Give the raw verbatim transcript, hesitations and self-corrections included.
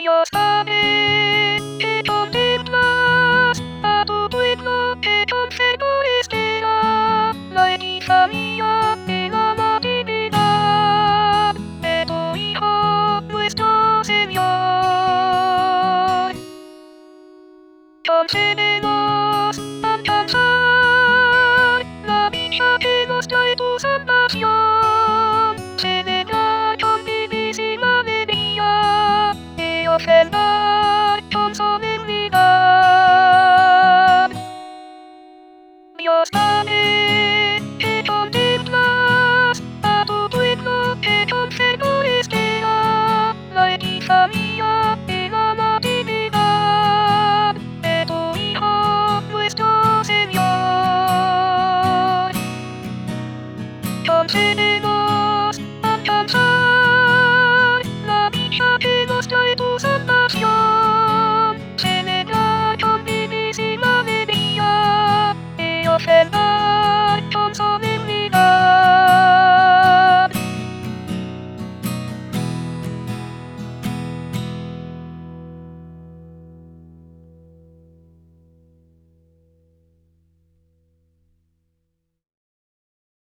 Dios sabe que contemplas a tu pueblo que con celo espera la epifanía de la Natividad de tu Hijo nuestro Señor. Concede